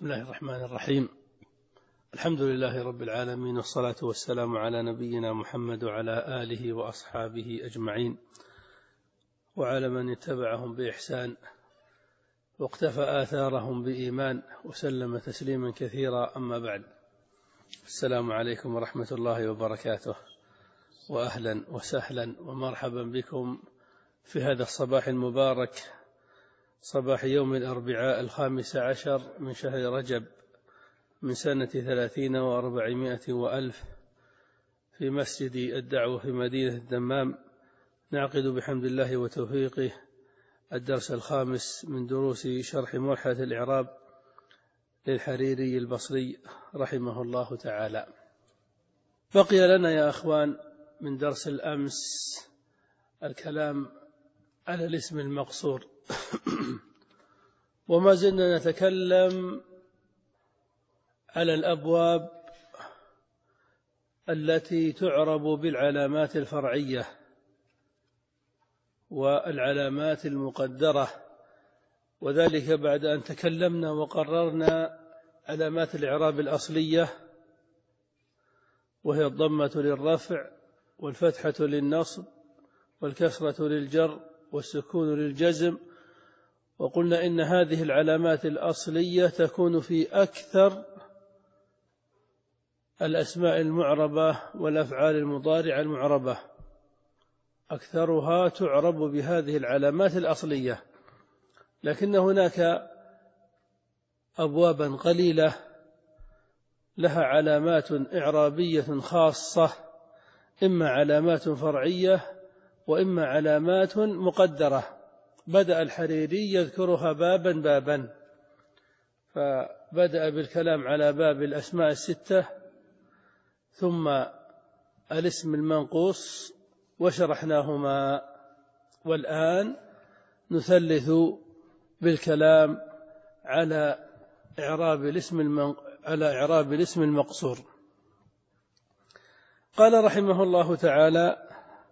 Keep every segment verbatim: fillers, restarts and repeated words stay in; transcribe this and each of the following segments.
بسم الله الرحمن الرحيم. الحمد لله رب العالمين، والصلاة والسلام على نبينا محمد وعلى آله وأصحابه أجمعين، وعلى من اتبعهم بإحسان واقتفى آثارهم بإيمان وسلم تسليما كثيرا. أما بعد، السلام عليكم ورحمة الله وبركاته، وأهلا وسهلا ومرحبا بكم في هذا الصباح المبارك، صباح يوم الأربعاء الخامس عشر من شهر رجب من سنة ثلاثين وأربعمائة وألف، في مسجد الدعوة في مدينة الدمام، نعقد بحمد الله وتوفيقه الدرس الخامس من دروس شرح ملحة الإعراب للحريري البصري رحمه الله تعالى. بقي لنا يا أخوان من درس الأمس الكلام على الاسم المقصور وما زلنا نتكلم على الأبواب التي تعرب بالعلامات الفرعية والعلامات المقدرة، وذلك بعد أن تكلمنا وقررنا علامات الإعراب الأصلية، وهي الضمة للرفع والفتحة للنصب والكسرة للجر والسكون للجزم. وقلنا إن هذه العلامات الأصلية تكون في أكثر الأسماء المعربة والأفعال المضارعة المعربة، أكثرها تعرب بهذه العلامات الأصلية، لكن هناك أبوابا قليلة لها علامات إعرابية خاصة، إما علامات فرعية وإما علامات مقدرة. بدأ الحريري يذكرها بابا بابا، فبدأ بالكلام على باب الأسماء الستة، ثم الاسم المنقوص وشرحناهما، والآن نثلث بالكلام على إعراب الاسم المن... على إعراب الاسم المقصور. قال رحمه الله تعالى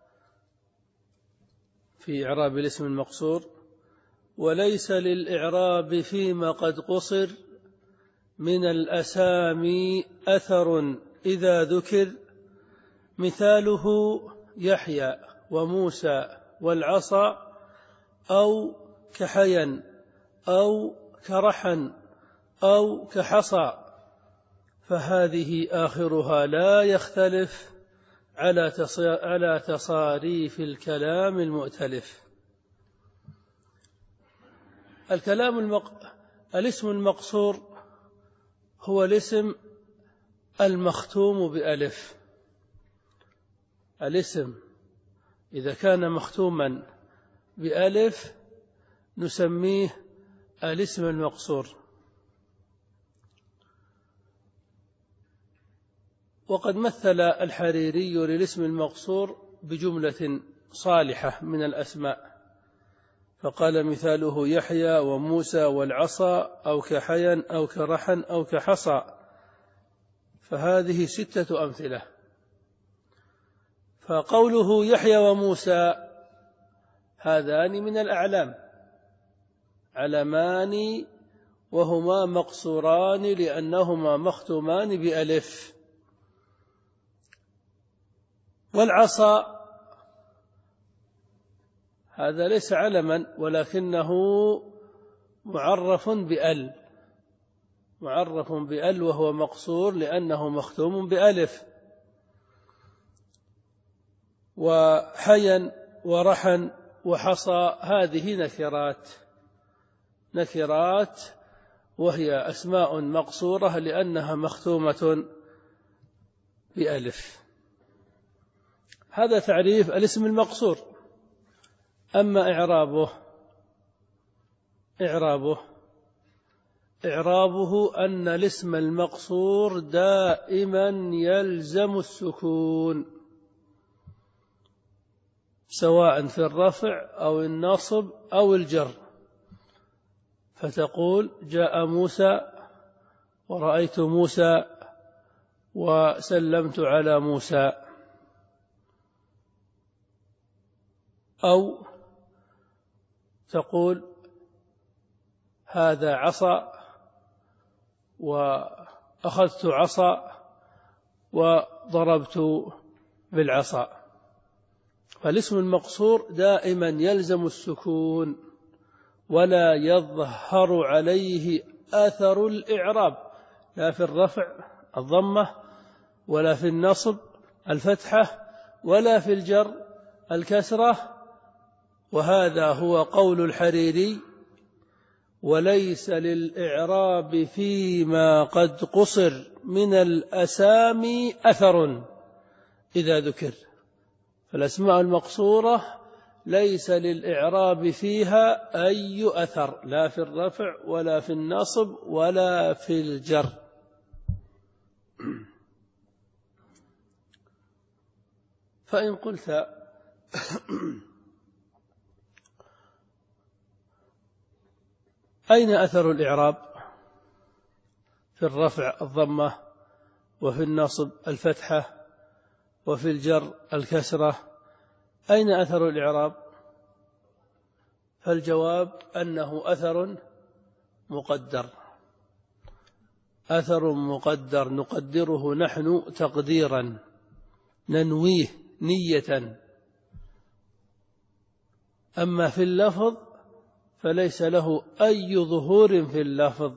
في إعراب الاسم المقصور: وليس للإعراب فيما قد قصر من الأسامي أثر إذا ذكر، مثاله يحيى وموسى والعصا، أو كحيا أو كرحا أو كحصى، فهذه آخرها لا يختلف على تصاريف الكلام المؤتلف. الكلام المق... الاسم المقصور هو الاسم المختوم بألف. الاسم إذا كان مختوما بألف نسميه الاسم المقصور. وقد مثل الحريري للاسم المقصور بجملة صالحة من الأسماء، فقال: مثاله يحيى وموسى والعصا، أو كحيا أو كرحا أو كحصى، فهذه ستة أمثلة. فقوله يحيى وموسى هذان من الأعلام، علمان وهما مقصوران لأنهما مختومان بألف. والعصا هذا ليس علما ولكنه معرف بأل، معرف بأل وهو مقصور لأنه مختوم بألف. وحيا ورحا وحصى هذه نكرات نكرات وهي أسماء مقصورة لأنها مختومة بألف. هذا تعريف الاسم المقصور. أما إعرابه إعرابه إعرابه أن الاسم المقصور دائما يلزم السكون، سواء في الرفع أو النصب أو الجر. فتقول: جاء موسى ورأيت موسى وسلمت على موسى. أو تقول: هذا عصا وأخذت عصا وضربت بالعصا. فالاسم المقصور دائما يلزم السكون ولا يظهر عليه أثر الإعراب، لا في الرفع الضمة ولا في النصب الفتحة ولا في الجر الكسرة. وهذا هو قول الحريري: وليس للإعراب فيما قد قصر من الأسامي أثر إذا ذكر. فالأسماء المقصورة ليس للإعراب فيها أي أثر، لا في الرفع ولا في النصب ولا في الجر. فإن قلت أين أثر الإعراب؟ في الرفع الضمة، وفي النصب الفتحة، وفي الجر الكسرة، أين أثر الإعراب؟ فالجواب أنه أثر مقدر، أثر مقدر نقدره نحن تقديرا، ننويه نية. أما في اللفظ فليس له أي ظهور في اللفظ.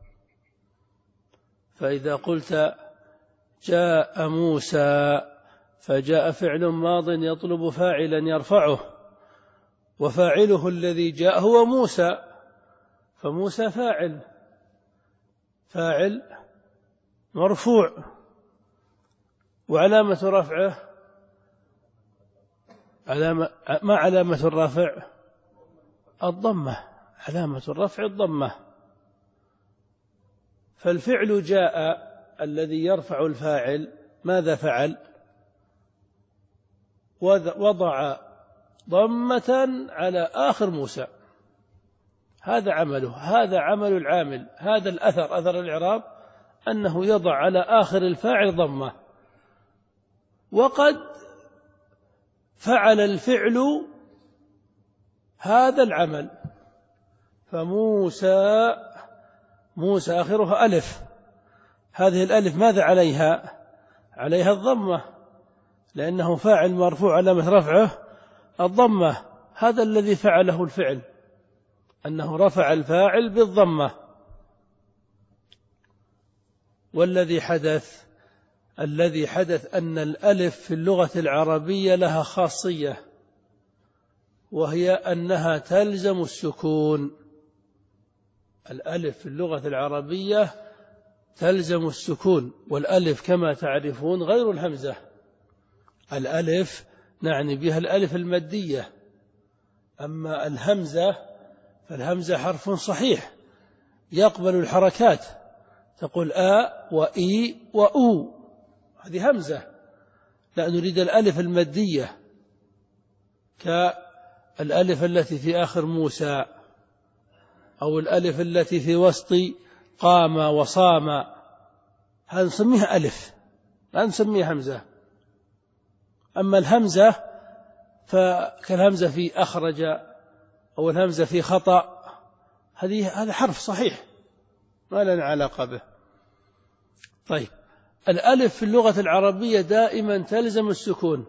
فإذا قلت جاء موسى، فجاء فعل ماض يطلب فاعلا يرفعه، وفاعله الذي جاء هو موسى، فموسى فاعل فاعل مرفوع، وعلامة رفعه علامة ما علامة الرفع؟ الضمة، علامة الرفع الضمة. فالفعل جاء الذي يرفع الفاعل ماذا فعل؟ وضع ضمة على آخر موسى، هذا عمله، هذا عمل العامل، هذا الأثر، أثر الإعراب أنه يضع على آخر الفاعل ضمة. وقد فعل الفعل هذا العمل، فموسى موسى آخرها ألف، هذه الألف ماذا عليها؟ عليها الضمة، لأنه فاعل مرفوع علامة رفعه الضمة. هذا الذي فعله الفعل، أنه رفع الفاعل بالضمة. والذي حدث الذي حدث أن الألف في اللغة العربية لها خاصية، وهي أنها تلزم السكون. الألف في اللغة العربية تلزم السكون، والألف كما تعرفون غير الهمزة. الألف نعني بها الألف المادية، أما الهمزة فالهمزة حرف صحيح يقبل الحركات، تقول آ وإي وأو، هذه همزة. لا، نريد الألف المادية كالألف التي في آخر موسى، أو الألف التي في وسط قام وصام، هذا نسميها ألف، لا نسميها همزة. أما الهمزة فكالهمزة في أخرج أو الهمزة في خطأ، هذه هذا حرف صحيح ما لنا علاقة به. طيب، الألف في اللغة العربية دائما تلزم السكون،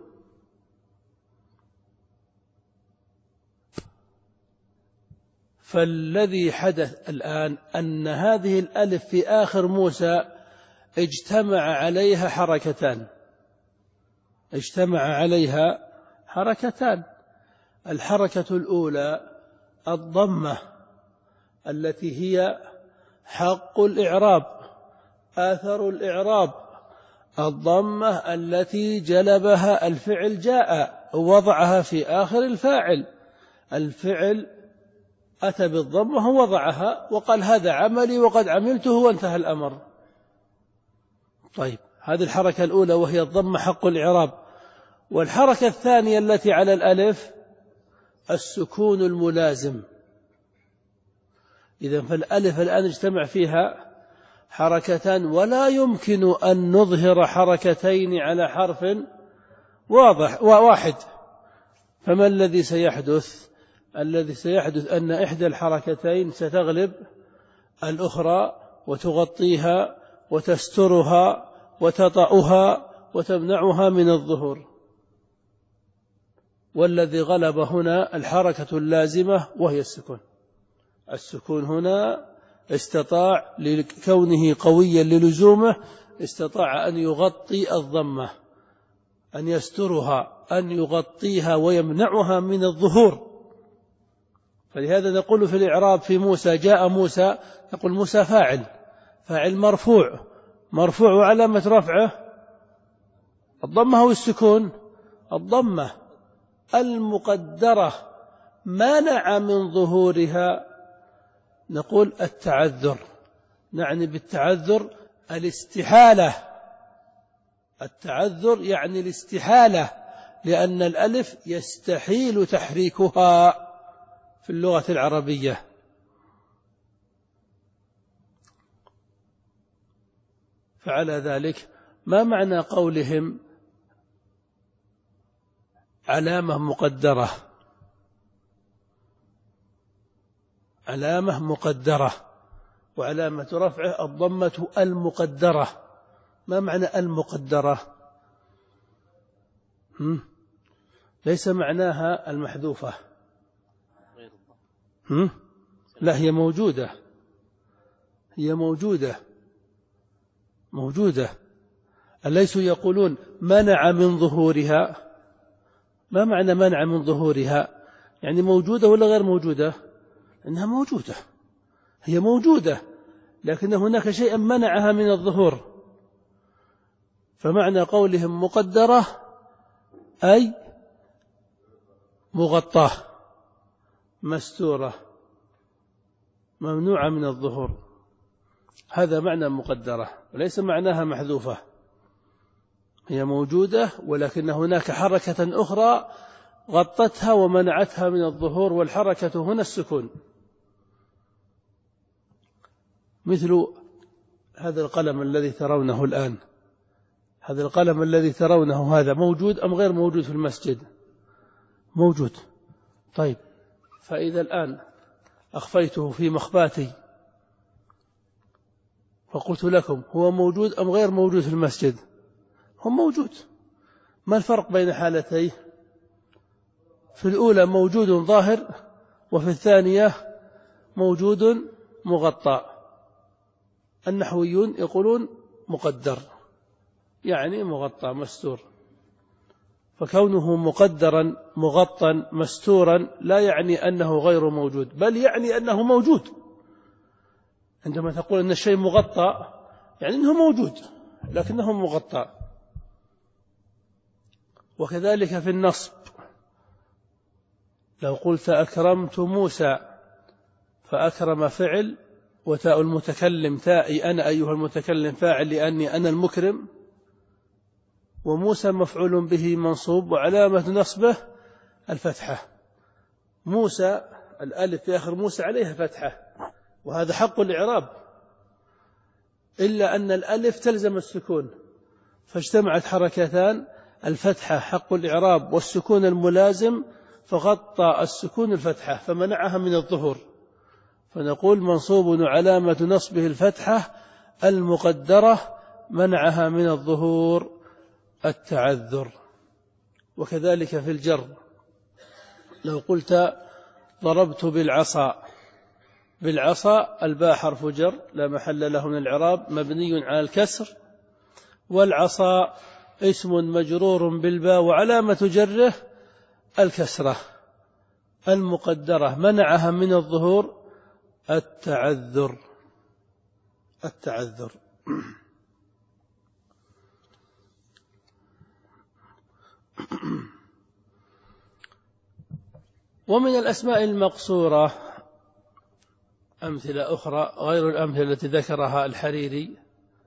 فالذي حدث الآن أن هذه الألف في آخر موسى اجتمع عليها حركتان اجتمع عليها حركتان الحركة الأولى الضمة التي هي حق الإعراب، آثر الإعراب، الضمة التي جلبها الفعل جاء ووضعها في آخر الفاعل، الفعل أتى بالضمة ووضعها وقال هذا عملي وقد عملته وانتهى الأمر. طيب، هذه الحركة الأولى وهي الضمة حق الإعراب. والحركة الثانية التي على الألف السكون الملازم. إذن فالألف الآن اجتمع فيها حركتان، ولا يمكن أن نظهر حركتين على حرف واضح واحد. فما الذي سيحدث؟ الذي سيحدث أن إحدى الحركتين ستغلب الأخرى وتغطيها وتسترها وتطأها وتمنعها من الظهور. والذي غلب هنا الحركة اللازمة وهي السكون. السكون هنا استطاع لكونه قويا للزومه، استطاع أن يغطي الضمة، أن يسترها، أن يغطيها ويمنعها من الظهور. فلهذا نقول في الإعراب في موسى جاء موسى، نقول موسى فاعل، فاعل مرفوع، مرفوع وعلامة رفعه الضمة أو السكون؟ الضمة المقدرة مانع من ظهورها. نقول التعذر، نعني بالتعذر الاستحالة. التعذر يعني الاستحالة، لأن الألف يستحيل تحريكها في اللغة العربية. فعلى ذلك ما معنى قولهم علامة مقدرة؟ علامة مقدرة وعلامة رفعه الضمة المقدرة. ما معنى المقدرة؟ هم؟ ليس معناها المحذوفة. هم؟ لا، هي موجودة، هي موجودة موجودة. أليسوا يقولون منع من ظهورها؟ ما معنى منع من ظهورها؟ يعني موجودة ولا غير موجودة؟ إنها موجودة، هي موجودة، لكن هناك شيئا منعها من الظهور. فمعنى قولهم مقدرة أي مغطاة مستورة ممنوعة من الظهور. هذا معنى مقدرة، وليس معناها محذوفة. هي موجودة، ولكن هناك حركة أخرى غطتها ومنعتها من الظهور، والحركة هنا السكون. مثل هذا القلم الذي ترونه الآن، هذا القلم الذي ترونه هذا موجود أم غير موجود في المسجد؟ موجود. طيب، فإذا الآن أخفيته في مخباتي فقلت لكم هو موجود أم غير موجود في المسجد؟ هو موجود. ما الفرق بين حالتيه؟ في الأولى موجود ظاهر، وفي الثانية موجود مغطى. النحويون يقولون مقدر، يعني مغطى مستور. فكونه مقدرا مغطى مستورا لا يعني أنه غير موجود، بل يعني أنه موجود. عندما تقول أن الشيء مغطى يعني أنه موجود لكنه مغطى. وكذلك في النصب، لو قلت أكرمت موسى فأكرم فعل، وتاء المتكلم تائي أنا أيها المتكلم فاعل لأني أنا المكرم، وموسى مفعول به منصوب وعلامة نصبه الفتحة. موسى الألف في آخر موسى عليها فتحة، وهذا حق الإعراب، إلا أن الألف تلزم السكون، فاجتمعت حركتان، الفتحة حق الإعراب والسكون الملازم، فغطى السكون الفتحة فمنعها من الظهور. فنقول منصوب علامة نصبه الفتحة المقدرة منعها من الظهور التعذر. وكذلك في الجر، لو قلت ضربت بالعصا، بالعصا الباء حرف جر لا محل له من الإعراب مبني على الكسر، والعصا اسم مجرور بالباء وعلامة جره الكسرة المقدرة منعها من الظهور التعذر. التعذر ومن الأسماء المقصورة أمثلة أخرى غير الأمثلة التي ذكرها الحريري.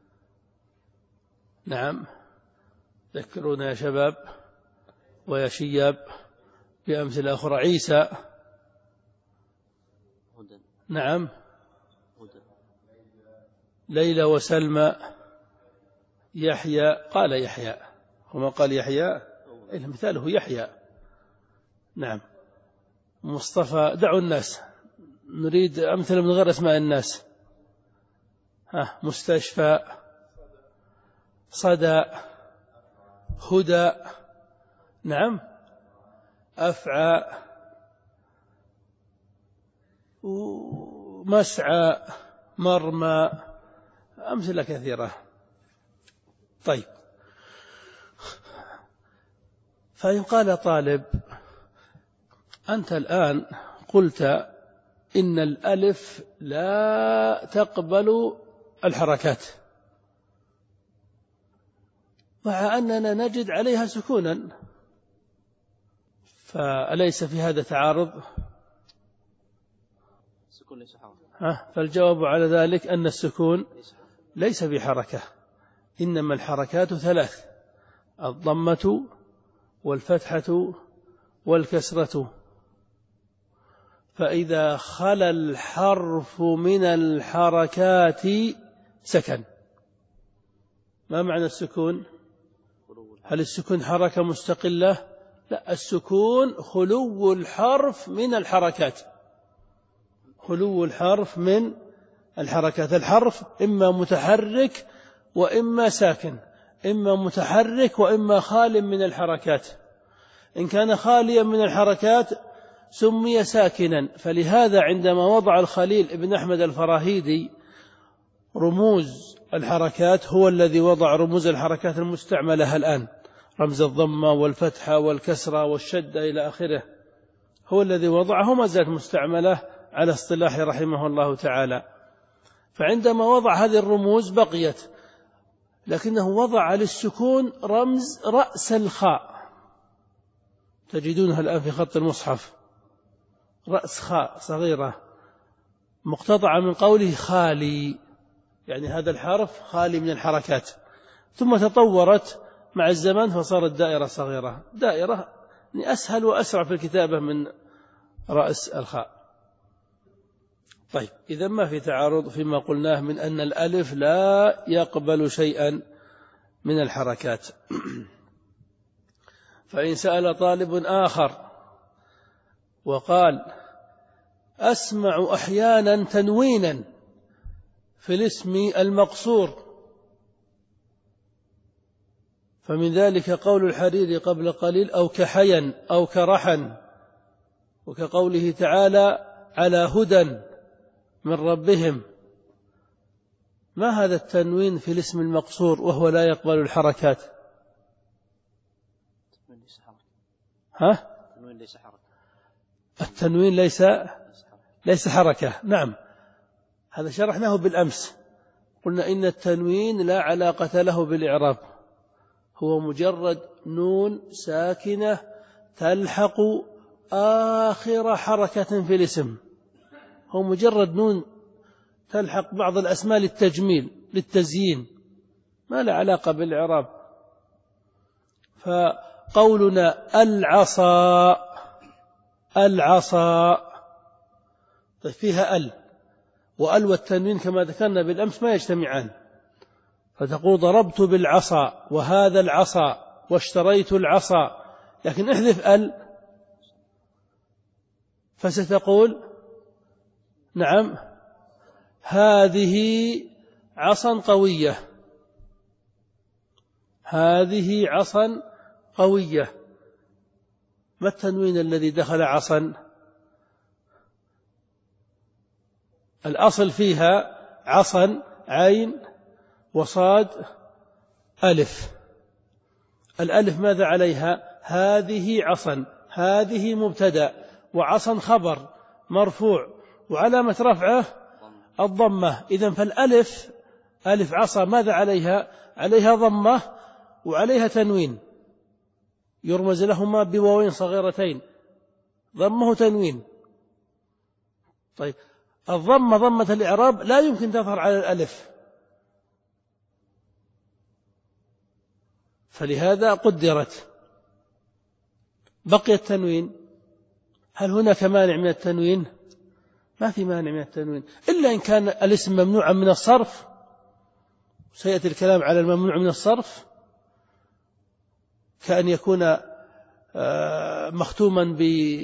نعم، ذكرونا يا شباب ويا شياب بأمثلة أخرى. عيسى، نعم، ليلى وسلمى، يحيى، قال يحيى، وما قال يحيى مثاله يحيى. نعم، مصطفى. دعوا الناس، نريد أمثلة من غير أسماء الناس. ها مستشفى، صدى، هدى، نعم، أفعى، مسعى، مرمى، أمثلة كثيرة. طيب، فإن قال طالب: أنت الآن قلت إن الألف لا تقبل الحركات، مع أننا نجد عليها سكونا، فأليس في هذا تعارض؟ فالجواب على ذلك أن السكون ليس بحركة، إنما الحركات ثلاث: الضمة والفتحة والكسرة. فإذا خلا الحرف من الحركات سكن. ما معنى السكون؟ هل السكون حركة مستقلة؟ لا، السكون خلو الحرف من الحركات، خلو الحرف من الحركات. الحرف إما متحرك وإما ساكن، إما متحرك وإما خال من الحركات. إن كان خاليا من الحركات سمي ساكنا. فلهذا عندما وضع الخليل ابن أحمد الفراهيدي رموز الحركات، هو الذي وضع رموز الحركات المستعملة الآن، رمز الضمة والفتحة والكسرة والشدة إلى آخره، هو الذي وضعه، ما زالت مستعملة على اصطلاح رحمه الله تعالى. فعندما وضع هذه الرموز بقيت، لكنه وضع للسكون رمز رأس الخاء، تجدونها الآن في خط المصحف، رأس خاء صغيرة مقتطعة من قوله خالي، يعني هذا الحرف خالي من الحركات. ثم تطورت مع الزمن فصارت دائرة صغيرة، دائرة أسهل وأسرع في الكتابة من رأس الخاء. طيب، إذا ما في تعارض فيما قلناه من أن الألف لا يقبل شيئا من الحركات. فإن سأل طالب آخر وقال: أسمع أحيانا تنوينا في الاسم المقصور، فمن ذلك قول الحريري قبل قليل: أو كحيا أو كرحا، وكقوله تعالى: على هدى من ربهم. ما هذا التنوين في الاسم المقصور وهو لا يقبل الحركات؟ ها؟ التنوين ليس ليس حركة. نعم، هذا شرحناه بالأمس، قلنا إن التنوين لا علاقة له بالإعراب، هو مجرد نون ساكنة تلحق آخر حركة في الاسم، هو مجرد نون تلحق بعض الأسماء للتجميل للتزيين، ما له علاقة بالإعراب. فقولنا العصا، العصا فيها ال، وال والتنوين كما ذكرنا بالأمس ما يجتمعان، فتقول ضربت بالعصا وهذا العصا واشتريت العصا، لكن احذف ال فستقول: نعم، هذه عصا قوية، هذه عصا قوية. ما التنوين الذي دخل عصا؟ الأصل فيها عصا عين وصاد ألف، الألف ماذا عليها؟ هذه عصا، هذه مبتدأ، وعصا خبر مرفوع، وعلامة رفعه الضمة. إذن فالألف ألف عصا ماذا عليها؟ عليها ضمة وعليها تنوين، يرمز لهما بواوين صغيرتين، ضمه تنوين. طيب، الضمة ضمة الإعراب لا يمكن تظهر على الألف، فلهذا قدرت. بقي التنوين، هل هناك مانع من التنوين؟ ما في مانع من التنوين، إلا إن كان الاسم ممنوعا من الصرف، سيأتي الكلام على الممنوع من الصرف، كأن يكون مختوما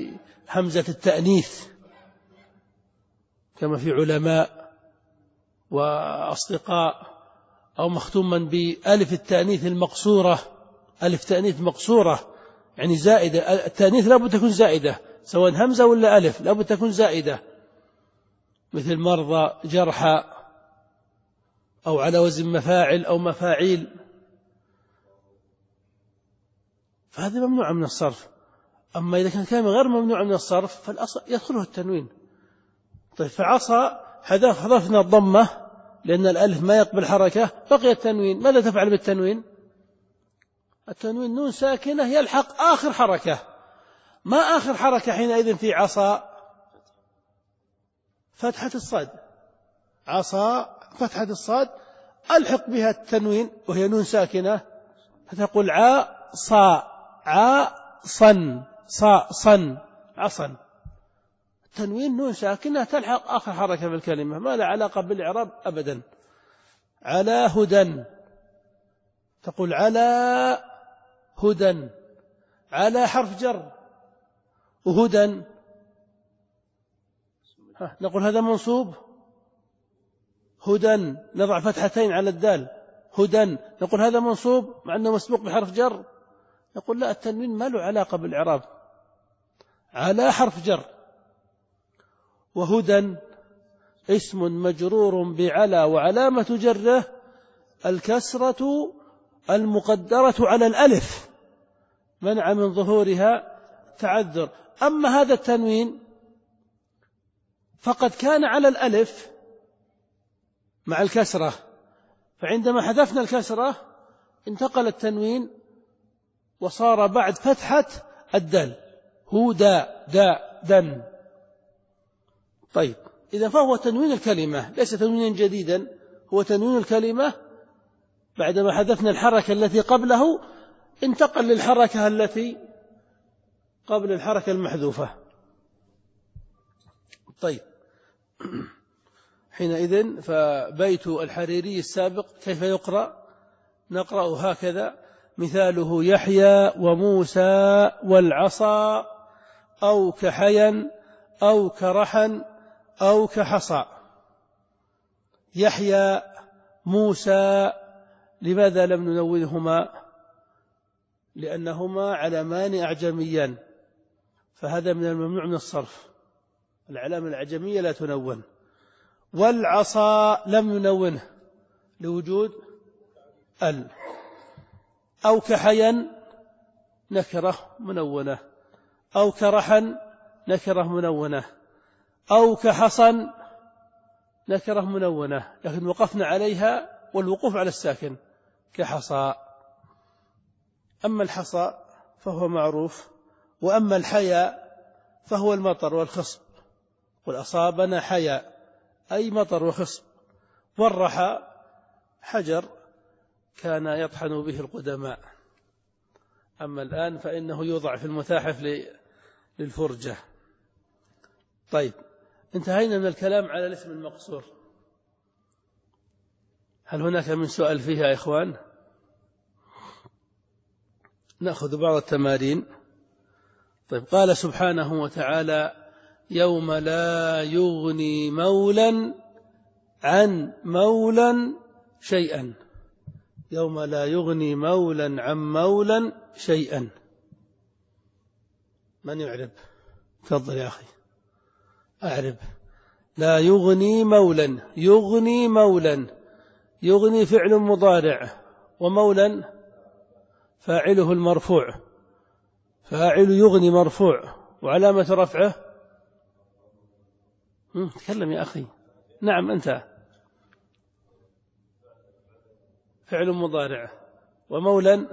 بهمزة التأنيث كما في علماء وأصدقاء، أو مختوما بألف التأنيث المقصورة، ألف تأنيث مقصورة يعني زائدة، التأنيث لابد تكون زائدة سواء همزة ولا ألف، لابد تكون زائدة، مثل مرضى، جرحى، أو على وزن مفاعل أو مفاعيل، فهذا ممنوع من الصرف. أما إذا كان كلمة غير ممنوع من الصرف فالأصل يدخله التنوين. طيب فعصى حذفنا الضمة لأن الألف ما يقبل حركة، بقي التنوين، ماذا تفعل بالتنوين؟ التنوين نون ساكنة يلحق آخر حركة. ما آخر حركة حينئذ في عصى؟ فتحة الصاد، عصى فتحة الصاد ألحق بها التنوين وهي نون ساكنة، فتقول عا صا، عا صن، صا صن، عصن. التنوين نون ساكنة تلحق آخر حركة في الكلمة، ما لا علاقة بالإعراب أبدا. على هدى، تقول على هدى، على حرف جر، وهدى نقول هذا منصوب، هدى نضع فتحتين على الدال، هدى نقول هذا منصوب مع أنه مسبوق بحرف جر، نقول لا، التنوين ما له علاقة بالإعراب، على حرف جر. وهدى اسم مجرور بعلى وعلامة جره الكسرة المقدرة على الألف منع من ظهورها تعذر. أما هذا التنوين فقد كان على الألف مع الكسرة، فعندما حذفنا الكسرة انتقل التنوين وصار بعد فتحة الدال، هودا دا دن. طيب إذا فهو تنوين الكلمة ليس تنوينا جديدا، هو تنوين الكلمة بعدما حذفنا الحركة التي قبله انتقل للحركة التي قبل الحركة المحذوفة. طيب حينئذ فبيت الحريري السابق كيف يقرأ؟ نقرأ هكذا: مثاله يحيى وموسى والعصا أو كحيا أو كرحا أو كحصى. يحيى موسى، لماذا لم ننونهما؟ لأنهما علمان أعجميان، فهذا من الممنوع من الصرف، العلامة الأعجمية لا تنون. والعصا لم ننونه لوجود ال. أو كحيا نكرة منونة، أو كرحا نكرة منونة، أو كحصن نكرة منونة، لكن وقفنا عليها والوقوف على الساكن كحصى. أما الحصى فهو معروف، وأما الحيا فهو المطر والخصب، قل أصابنا حيا أي مطر وخصب. والرحى حجر كان يطحن به القدماء، أما الآن فإنه يوضع في المتاحف للفرجة. طيب انتهينا من الكلام على الاسم المقصور. هل هناك من سؤال فيها يا إخوان؟ نأخذ بعض التمارين. طيب قال سبحانه وتعالى: يوم لا يغني مولا عن مولا شيئا. يوم لا يغني مولا عن مولا شيئا. من يعرب؟ تفضل يا أخي أعرب. لا يغني مولا، يغني مولا، يغني فعل مضارع، ومولا فاعله المرفوع، فاعل يغني مرفوع، وعلامة رفعه تكلم يا أخي. نعم أنت. فعل مضارع، ومولا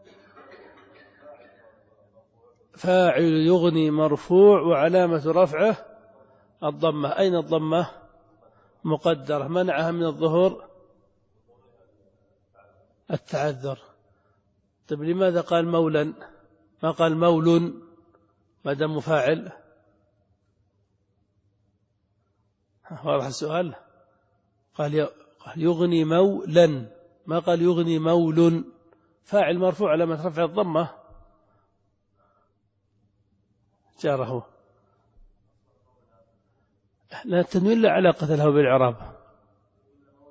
فاعل يغني مرفوع، وعلامة رفعه الضمة. أين الضمة؟ مقدرة، منعها من الظهور التعذر. طيب لماذا قال مولا ما قال مول ما دام مفاعل؟ واضح السؤال؟ قال يغني مولا ما قال يغني مول، فاعل مرفوع علامة رفع الضمة جاره. لا التنوين لا علاقة له بالإعراب.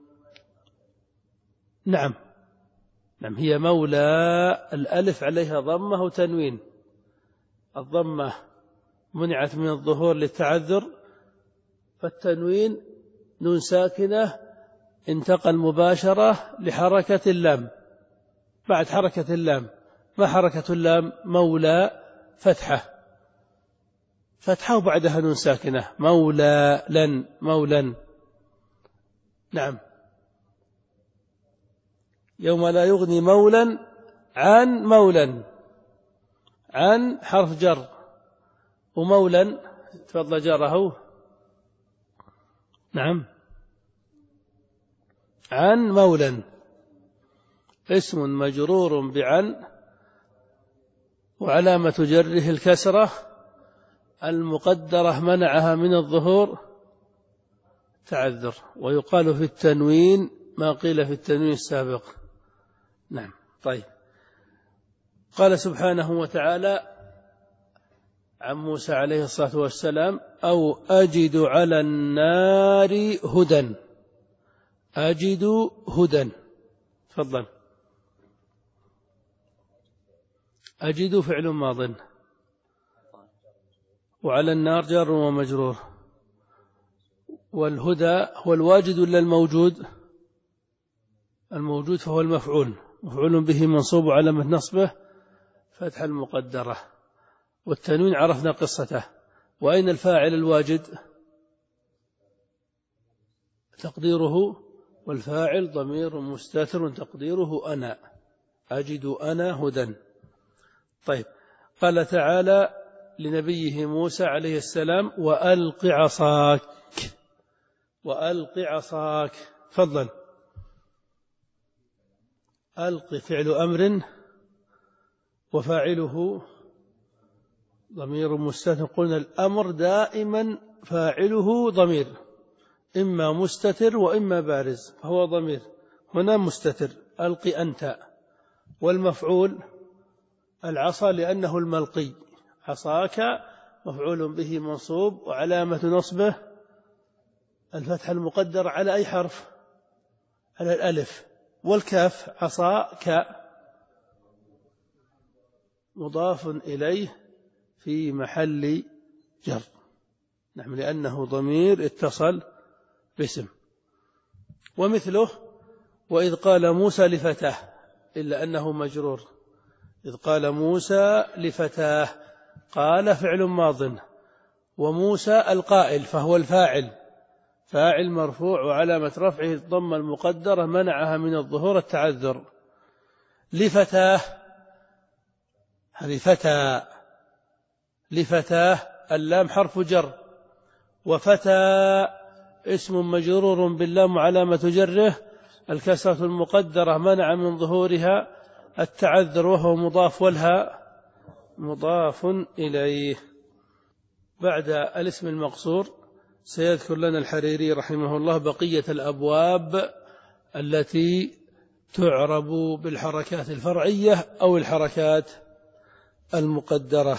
نعم نعم هي مولى، الألف عليها ضمة وتنوين، الضمة منعت من الظهور للتعذر، فالتنوين نون ساكنة انتقل مباشرة لحركة اللام بعد حركة اللام. ما حركة اللام؟ مولى فتحة، فتحة وبعدها نون ساكنة، مولى لن مولا. نعم يوم لا يغني مولا عن مولا، عن حرف جر، ومولا تفضل جره. نعم عن مولا اسم مجرور بعن، وعلامة جره الكسرة المقدرة منعها من الظهور تعذر. ويقال في التنوين ما قيل في التنوين السابق. نعم طيب. قال سبحانه وتعالى عن موسى عليه الصلاة والسلام: أو أجد على النار هدى. أجد هدى، تفضل. أجد فعل ماض، وعلى النار جار ومجرور، والهدى هو الواجد ولا الموجود؟ الموجود فهو المفعول، مفعول به منصوب علامة نصبه فتح المقدرة. والتنوين عرفنا قصته. وأين الفاعل الواجد؟ تقديره والفاعل ضمير مستتر تقديره أنا، أجد أنا هدى. طيب قال تعالى لنبيه موسى عليه السلام: وألق عصاك. وألق عصاك، تفضل. ألق فعل أمر وفاعله ضمير مستتر. قلنا الأمر دائما فاعله ضمير، إما مستتر وإما بارز، فهو ضمير. هنا مستتر، ألق أنت. والمفعول العصا لأنه الملقي، عصاك مفعول به منصوب، وعلامة نصبه الفتح المقدر على أي حرف؟ على الألف. والكاف عصاك مضاف إليه في محل جر، نعم لأنه ضمير اتصل باسم. ومثله: وإذ قال موسى لفتاه، إلا أنه مجرور. إذ قال موسى لفتاه، قال فعل ماض، وموسى القائل فهو الفاعل، فاعل مرفوع وعلامة رفعه الضمة المقدرة منعها من الظهور التعذر. لفتاه هذه فتى، لفتاه اللام حرف جر، وفتى اسم مجرور باللام علامة جره الكسرة المقدرة منع من ظهورها التعذر، وهو مضاف، والها مضاف إليه. بعد الاسم المقصور سيذكر لنا الحريري رحمه الله بقية الأبواب التي تعرب بالحركات الفرعية أو الحركات المقدرة.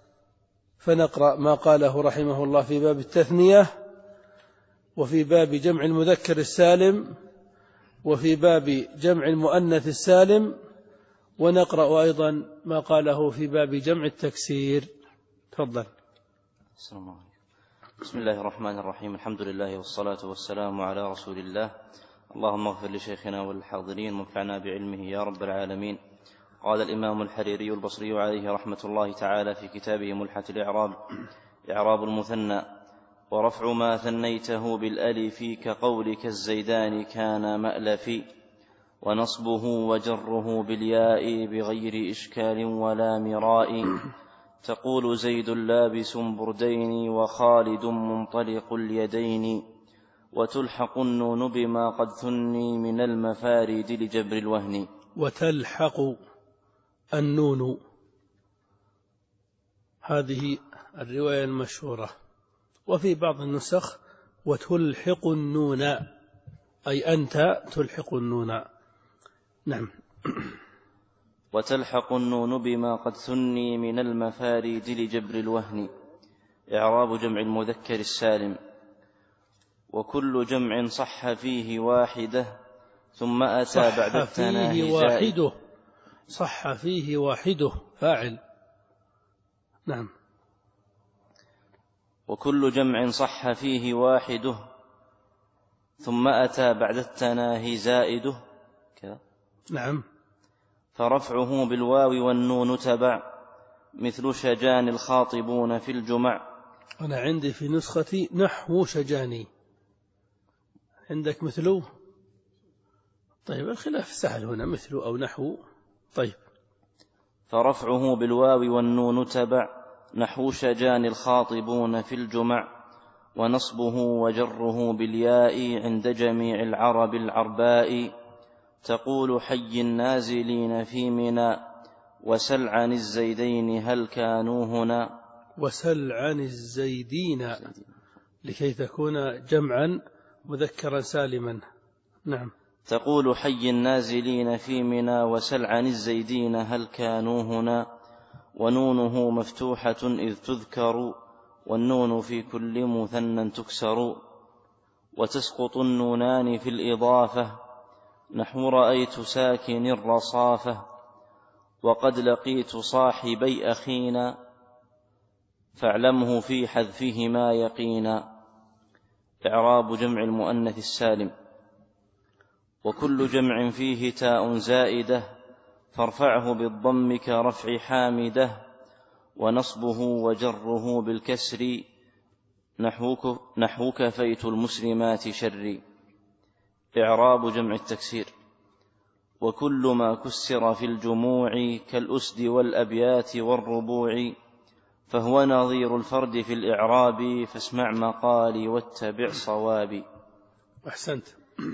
فنقرأ ما قاله رحمه الله في باب التثنية، وفي باب جمع المذكر السالم، وفي باب جمع المؤنث السالم، ونقرأ أيضا ما قاله في باب جمع التكسير. تفضل. السلام عليكم. بسم الله الرحمن الرحيم. الحمد لله والصلاة والسلام على رسول الله. اللهم اغفر لشيخنا والحاضرين وانفعنا بعلمه يا رب العالمين. قال الإمام الحريري البصري عليه رحمة الله تعالى في كتابه ملحة الإعراب: إعراب المثنى: ورفع ما ثنيته بالألف كقولك الزيدان كان مألفي، ونصبه وجره بالياء بغير إشكال ولا مراء، تقول زيد لابس بردين وخالد منطلق اليدين، وتلحق النون بما قد ثني من المفارد لجبر الوهن. وتلحق النون، هذه الرواية المشهورة. وفي بعض النسخ وتلحق النون، أي أنت تلحق النون. نعم. وتلحق النون بما قد ثني من المفارد لجبر الوهن. إعراب جمع المذكر السالم: وكل جمع صح فيه واحدة ثم أتى بعد التناهي زائد. صح فيه واحده فاعل. نعم. وكل جمع صح فيه واحده ثم أتى بعد التناهي زائده كذا. نعم. فرفعه بالواو والنون تبع مثل شجان الخاطبون في الجمع. أنا عندي في نسختي نحو شجاني، عندك مثله؟ طيب الخلاف سهل هنا، مثل أو نحو. طيب. فرفعه بالواو والنون تبع نحو شجان الخاطبون في الجمع، ونصبه وجره بالياء عند جميع العرب العرباء. تقول حي النازلين في منى وسل عن الزيدين هل كانوا هنا. وسل عن الزيدين لكي تكون جمعا مذكرا سالما. نعم. تقول حي النازلين في منى وسل عن الزيدين هل كانوا هنا. ونونه مفتوحة إذ تذكر والنون في كل مثنى تكسر. وتسقط النونان في الإضافة نحو رأيت ساكن الرصافة. وقد لقيت صاحبي أخينا فاعلمه في حذفهما يقينا. إعراب جمع المؤنث السالم. وكل جمع فيه تاء زائدة فارفعه بالضم كرفع حامده. ونصبه وجره بالكسر نحوك, نحو كفيت المسلمات شري. إعراب جمع التكسير. وكل ما كسر في الجموع كالأسد والأبيات والربوع فهو نظير الفرد في الإعراب فاسمع مقالي واتبع صوابي. أحسنت.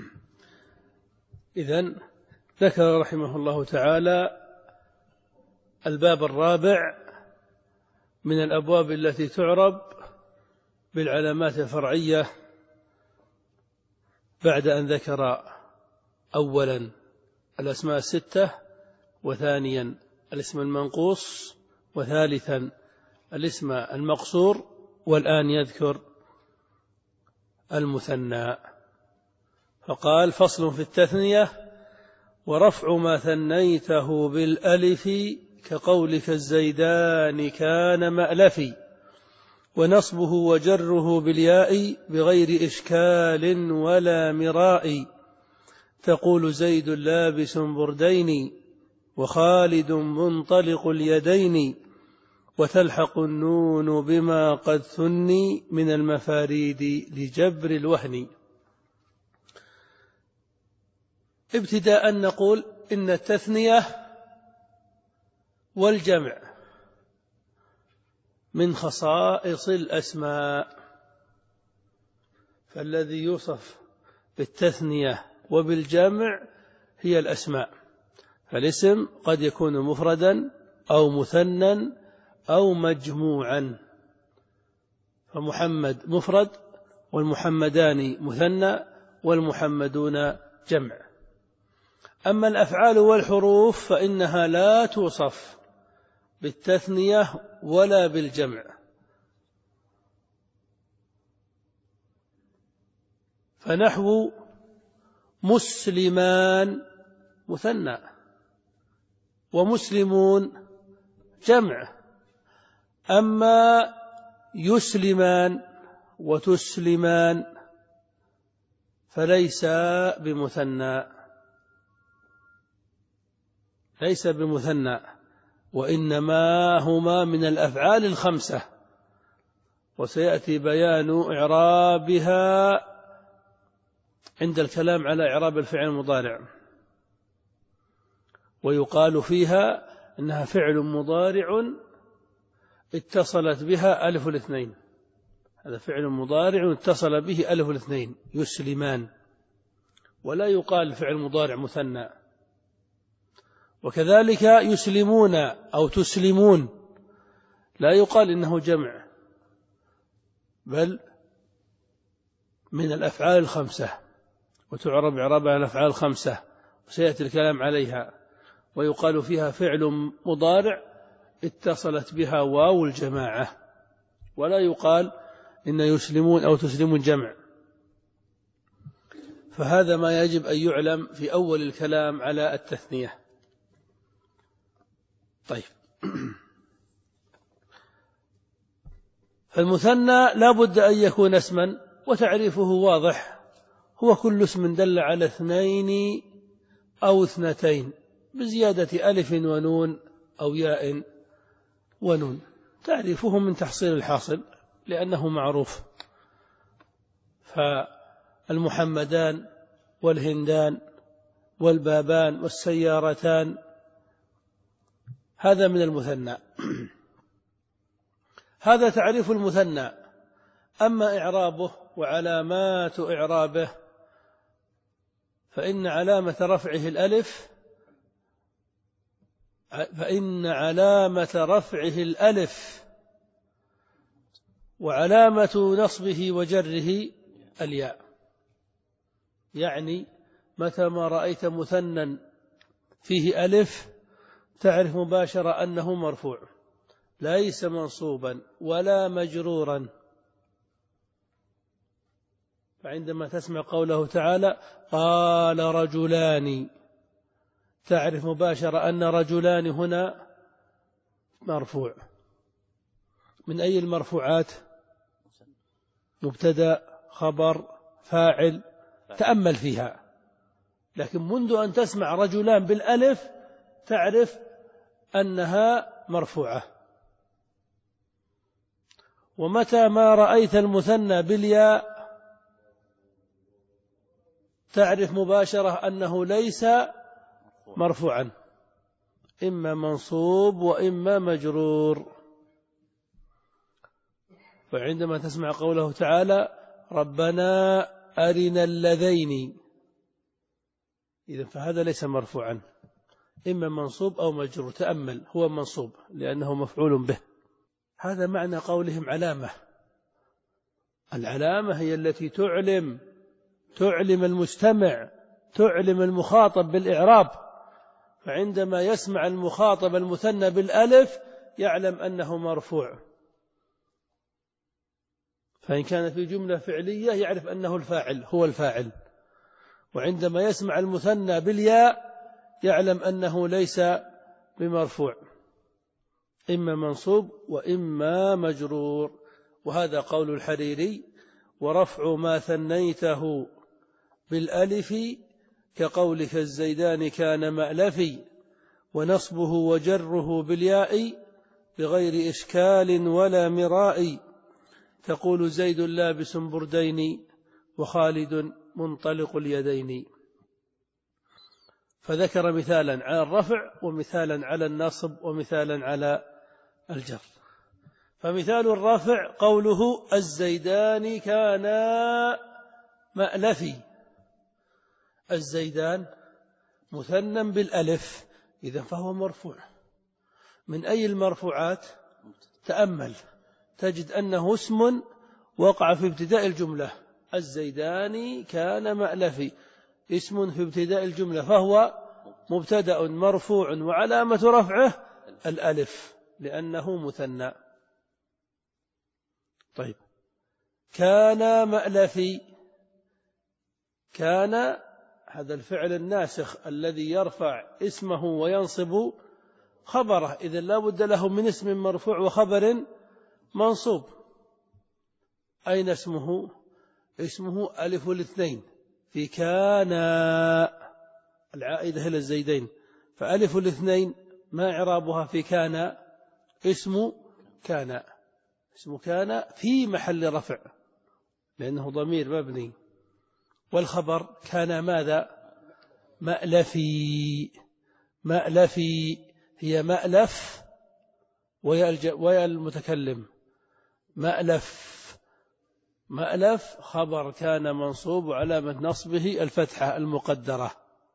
إذن ذكر رحمه الله تعالى الباب الرابع من الأبواب التي تعرب بالعلامات الفرعية بعد أن ذكر أولا الأسماء الستة، وثانيا الاسم المنقوص، وثالثا الاسم المقصور، والآن يذكر المثنى. فقال فصل في التثنية: ورفع ما ثنيته بالألف كقولك الزيدان كان مألفي، ونصبه وجره بالياء بغير إشكال ولا مراء. تقول زيد لابس بردين وخالد منطلق اليدين، وتلحق النون بما قد ثني من المفاريد لجبر الوهن. ابتداء نقول إن التثنية والجمع من خصائص الأسماء، فالذي يوصف بالتثنية وبالجمع هي الأسماء. فالاسم قد يكون مفردا أو مثنى أو مجموعا، فمحمد مفرد والمحمدان مثنى والمحمدون جمع. أما الأفعال والحروف فإنها لا توصف بالتثنية ولا بالجمع. فنحو مسلمان مثنى ومسلمون جمع، أما يسلمان وتسلمان فليس بمثنى، ليس بمثنى، وإنما هما من الأفعال الخمسة، وسيأتي بيان إعرابها عند الكلام على إعراب الفعل المضارع. ويقال فيها إنها فعل مضارع اتصلت بها ألف الاثنين، هذا فعل مضارع اتصل به ألف الاثنين يسلمان، ولا يقال فعل مضارع مثنى. وكذلك يسلمون أو تسلمون لا يقال إنه جمع، بل من الأفعال الخمسة، وتعرب إعرابها الأفعال الخمسة وسيأتي الكلام عليها. ويقال فيها فعل مضارع اتصلت بها واو الجماعة، ولا يقال إن يسلمون أو تسلمون جمع. فهذا ما يجب أن يعلم في أول الكلام على التثنية. طيب، فالمثنى لا بد أن يكون اسما، وتعريفه واضح، هو كل اسم دل على اثنين أو اثنتين بزيادة ألف ونون أو ياء ونون. تعريفه من تحصيل الحاصل لأنه معروف، فالمحمدان والهندان والبابان والسيارتان هذا من المثنى. هذا تعريف المثنى. أما إعرابه وعلامات إعرابه فإن علامة رفعه الألف فإن علامة رفعه الألف وعلامة نصبه وجره الياء. يعني متى ما رأيت مثنى فيه ألف تعرف مباشرة أنه مرفوع، ليس منصوبا ولا مجرورا. فعندما تسمع قوله تعالى قال رجلان تعرف مباشرة أن رجلان هنا مرفوع. من أي المرفوعات؟ مبتدأ، خبر، فاعل، تأمل فيها. لكن منذ أن تسمع رجلان بالألف تعرف أنها مرفوعة. ومتى ما رأيت المثنى بالياء تعرف مباشرة أنه ليس مرفوعا، إما منصوب وإما مجرور. فعندما تسمع قوله تعالى ربنا أرنا اللذين، إذن فهذا ليس مرفوعا، إما منصوب أو مجرور. تأمل، هو منصوب لأنه مفعول به. هذا معنى قولهم علامة. العلامة هي التي تعلم تعلم المستمع، تعلم المخاطب بالإعراب. فعندما يسمع المخاطب المثنى بالألف يعلم أنه مرفوع. فإن كان في جملة فعلية يعرف أنه الفاعل، هو الفاعل. وعندما يسمع المثنى بالياء يعلم أنه ليس بمرفوع، إما منصوب وإما مجرور. وهذا قول الحريري: ورفع ما ثنيته بالألف كقولك الزيدان كان مألفي، ونصبه وجره بالياء بغير إشكال ولا مراء، تقول زيد لابس بردين وخالد منطلق اليدين. فذكر مثالا على الرفع ومثالا على النصب ومثالا على الجر. فمثال الرفع قوله الزيدان كانا مألفي. الزيدان مثنى بالألف، إذا فهو مرفوع. من أي المرفوعات؟ تأمل تجد أنه اسم وقع في ابتداء الجملة. الزيدان كان مألفي، اسم في ابتداء الجملة، فهو مبتدأ مرفوع وعلامة رفعه الألف لأنه مثنى. طيب، كان مألفي. كان هذا الفعل الناسخ الذي يرفع اسمه وينصب خبره، إذا لا بد له من اسم مرفوع وخبر منصوب. أين اسمه؟ اسمه ألف الاثنين في كان العائدة إلى الزيدين. فألف الاثنين ما إعرابها في كان؟ اسم كان. اسم كان في محل رفع لأنه ضمير مبني. والخبر كان ماذا؟ مألفي. مألفي هي مألف ويا المتكلم مألف. مألف خبر كان منصوب وعلامة نصبه الفتحة المقدرة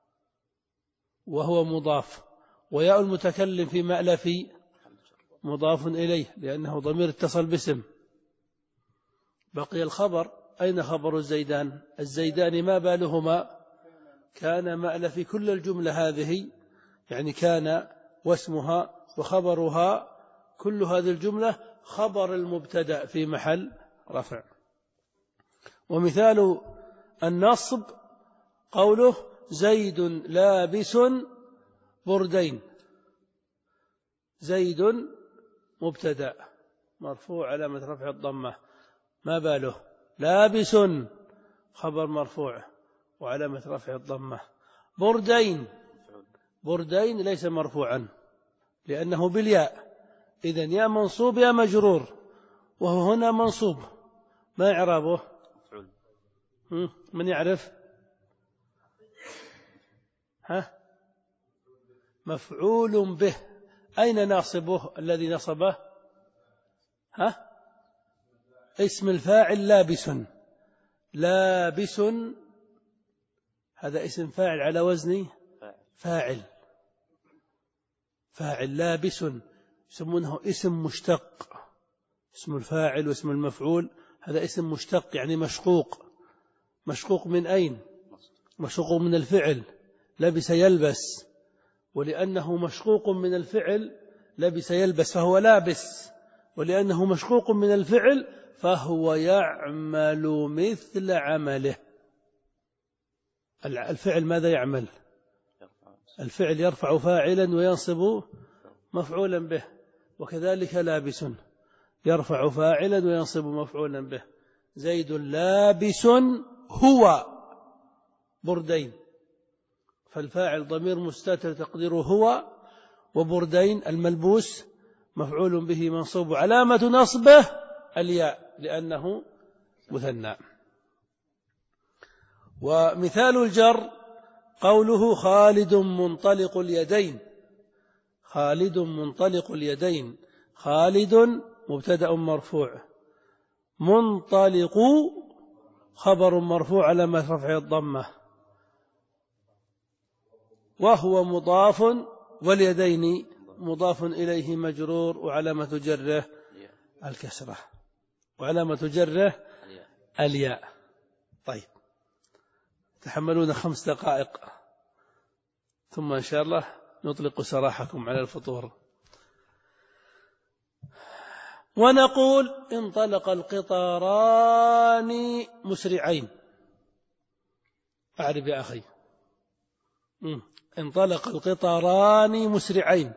وهو مضاف، وياء المتكلم في مألفي مضاف إليه لأنه ضمير اتصل باسم. بقي الخبر، أين خبر الزيدان؟ الزيدان ما بالهما؟ كان مألفي. كل الجملة هذه يعني كان واسمها وخبرها، كل هذه الجملة خبر المبتدأ في محل رفع. ومثال النصب قوله زيد لابس بردين. زيد مبتدأ مرفوع علامة رفع الضمة، ما باله؟ لابس خبر مرفوع وعلامة رفع الضمة. بردين، بردين ليس مرفوعا لأنه بالياء، إذن يا منصوب يا مجرور، وهو هنا منصوب، ما إعرابه؟ من يعرف؟ ها؟ مفعول به. أين ناصبه الذي نصبه؟ ها؟ اسم الفاعل لابس. لابس هذا اسم فاعل على وزن فاعل. فاعل لابس يسمونه اسم مشتق. اسم الفاعل واسم المفعول هذا اسم مشتق يعني مشقوق. مشقوق من أين؟ مشقوق من الفعل لبس يلبس، ولأنه مشقوق من الفعل لبس يلبس فهو لابس، ولأنه مشقوق من الفعل فهو يعمل مثل عمله. الفعل ماذا يعمل؟ الفعل يرفع فاعلا وينصب مفعولا به، وكذلك لابس يرفع فاعلا وينصب مفعولا به. زيد لابس هو بردين، فالفاعل ضمير مستتر تقديره هو، وبردين الملبوس مفعول به منصوب علامة نصبه الياء لأنه مثنى. ومثال الجر قوله خالد منطلق اليدين. خالد منطلق اليدين، خالد مبتدأ مرفوع، منطلق خبر مرفوع علامة رفع الضمة، وهو مضاف، واليدين مضاف إليه مجرور، وعلامة جره الكسرة، وعلامة جره الياء. طيب تحملون خمس دقائق ثم إن شاء الله نطلق سراحكم على الفطور. ونقول انطلق القطاران مسرعين. أعرف يا أخي. انطلق القطاران مسرعين.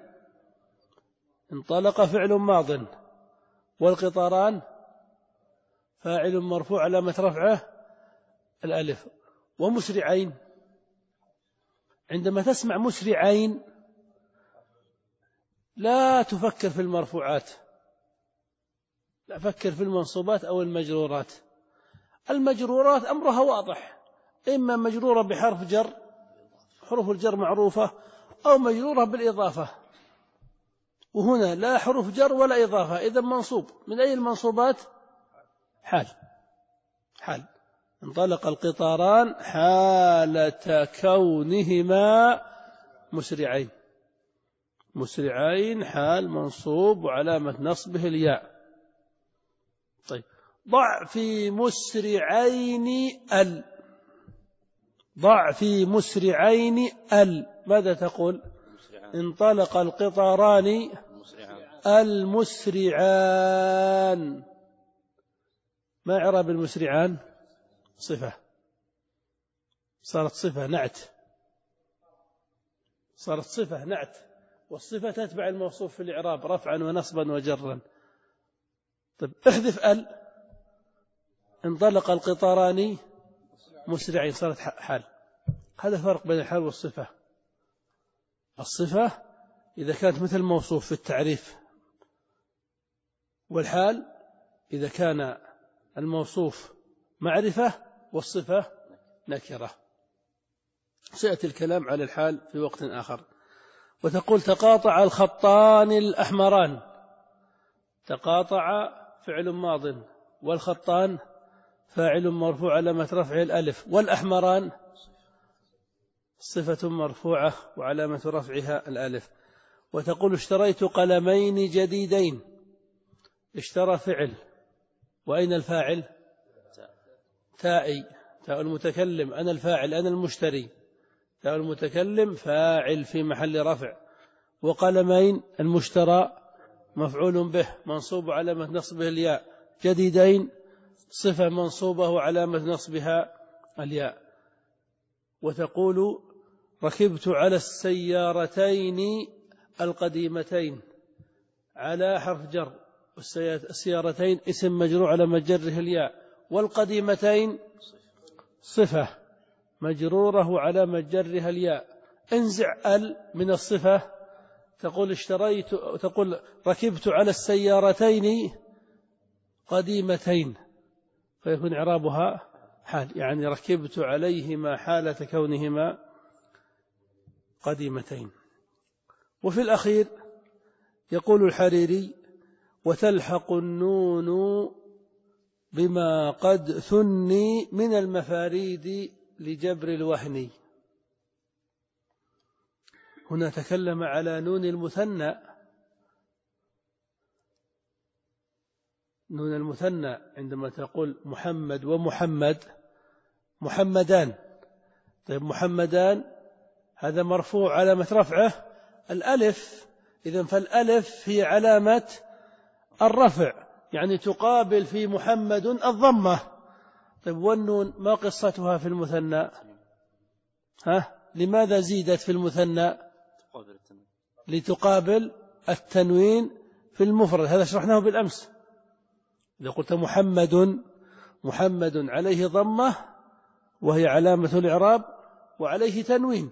انطلق فعل ماض، والقطاران فاعل مرفوع علامة رفعه الألف. ومسرعين عندما تسمع مسرعين لا تفكر في المرفوعات، لا فكر في المنصوبات أو المجرورات. المجرورات أمرها واضح، إما مجرورة بحرف جر، حروف الجر معروفة، أو مجرورة بالإضافة، وهنا لا حروف جر ولا إضافة، إذا منصوب. من أي المنصوبات؟ حال. حال. انطلق القطاران حالة كونهما مسرعين. مسرعين حال منصوب وعلامة نصبه الياء. طيب ضع في مسرعين ال. ضع في مسرعين ال، ماذا تقول؟ انطلق القطاران المسرعان. ما إعراب المسرعان؟ صفة، صارت صفة نعت، صارت صفة نعت، والصفة تتبع الموصوف في الإعراب رفعا ونصبا وجرا. طيب احذف ال. انطلق القطاران مسرعين صارت حال. هذا فرق بين الحال والصفة. الصفة إذا كانت مثل الموصوف في التعريف، والحال إذا كان الموصوف معرفة والصفة نكرة. سيأتي الكلام على الحال في وقت آخر. وتقول تقاطع الخطان الأحمران. تقاطع فعل ماض، والخطان فاعل مرفوع علامة رفعه الألف، والأحمران صفة مرفوعة وعلامة رفعها الألف. وتقول اشتريت قلمين جديدين. اشترى فعل، وأين الفاعل؟ تائي، تاء المتكلم، أنا الفاعل أنا المشتري. تاء المتكلم فاعل في محل رفع. وقلمين المشترى مفعول به منصوب علامة نصبه الياء. جديدين صفة منصوبة وعلامة نصبها الياء. وتقول ركبت على السيارتين القديمتين، على حرف جر، السيارتين اسم مجرور على مجره الياء، والقديمتين صفة مجرورة على مجرها الياء. انزع ال من الصفة، تقول اشتريت، تقول ركبت على السيارتين قديمتين، فيكون إعرابها حال، يعني ركبت عليهما حالة كونهما قديمتين. وفي الأخير يقول الحريري وتلحق النون بما قد ثني من المفاريد لجبر الوهن. هنا تكلم على نون المثنى، نون المثنى عندما تقول محمد ومحمد، محمدان. طيب محمدان هذا مرفوع، علامة رفعه الألف، إذن فالألف هي علامة الرفع، يعني تقابل في محمد الضمة. طيب والنون ما قصتها في المثنى؟ ها لماذا زيدت في المثنى؟ لتقابل التنوين في المفرد، هذا شرحناه بالأمس. إذا قلت محمد، محمد عليه ضمة وهي علامة الإعراب وعليه تنوين.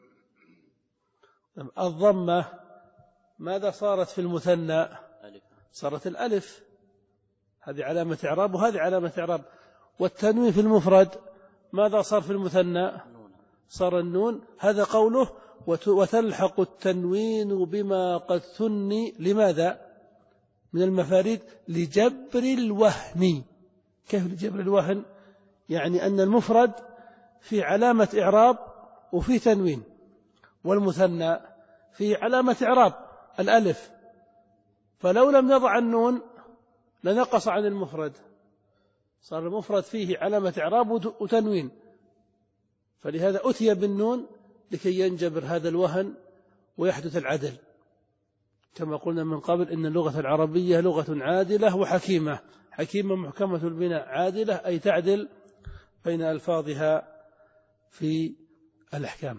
الضمة ماذا صارت في المثنى؟ صارت الألف، هذه علامة إعراب وهذه علامة إعراب. والتنوين في المفرد ماذا صار في المثنى؟ صار النون. هذا قوله وتلحق التنوين بما قد ثني، لماذا؟ من المفاريد لجبر الوهن. كيف لجبر الوهن؟ يعني أن المفرد في علامة إعراب وفي تنوين، والمثنى في علامة إعراب الألف، فلو لم نضع النون لنقص عن المفرد، صار المفرد فيه علامة إعراب وتنوين، فلهذا أتي بالنون لكي ينجبر هذا الوهن ويحدث العدل. كما قلنا من قبل إن اللغة العربية لغة عادلة وحكيمة، حكيمة محكمة البناء، عادلة أي تعدل بين ألفاظها في الأحكام.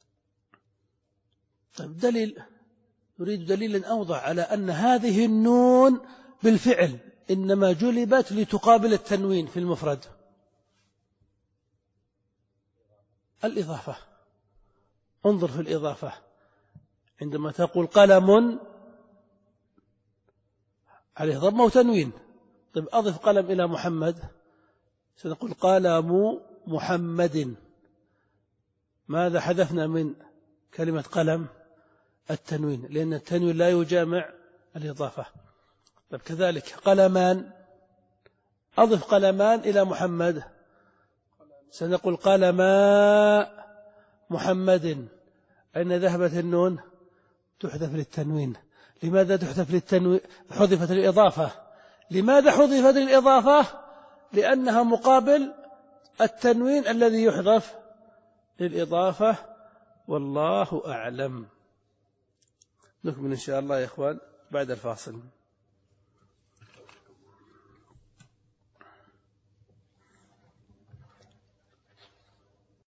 طيب دليل، نريد دليلا أوضح على أن هذه النون بالفعل إنما جلبت لتقابل التنوين في المفرد. الإضافة، انظر في الإضافة عندما تقول قلم عليه ضمة وتنوين. طيب أضف قلم إلى محمد، سنقول قلم محمد، ماذا حذفنا من كلمة قلم؟ التنوين، لأن التنوين لا يجامع الإضافة. طيب كذلك قلمان، أضف قلمان إلى محمد، سنقول قلما محمد، أين ذهبت النون؟ تحذف للتنوين. لماذا تحذف للتنوين؟ حذفت الإضافة. لماذا حذفت الإضافة؟ لأنها مقابل التنوين الذي يحذف للإضافة، والله أعلم. نكمل إن شاء الله يا إخوان بعد الفاصل.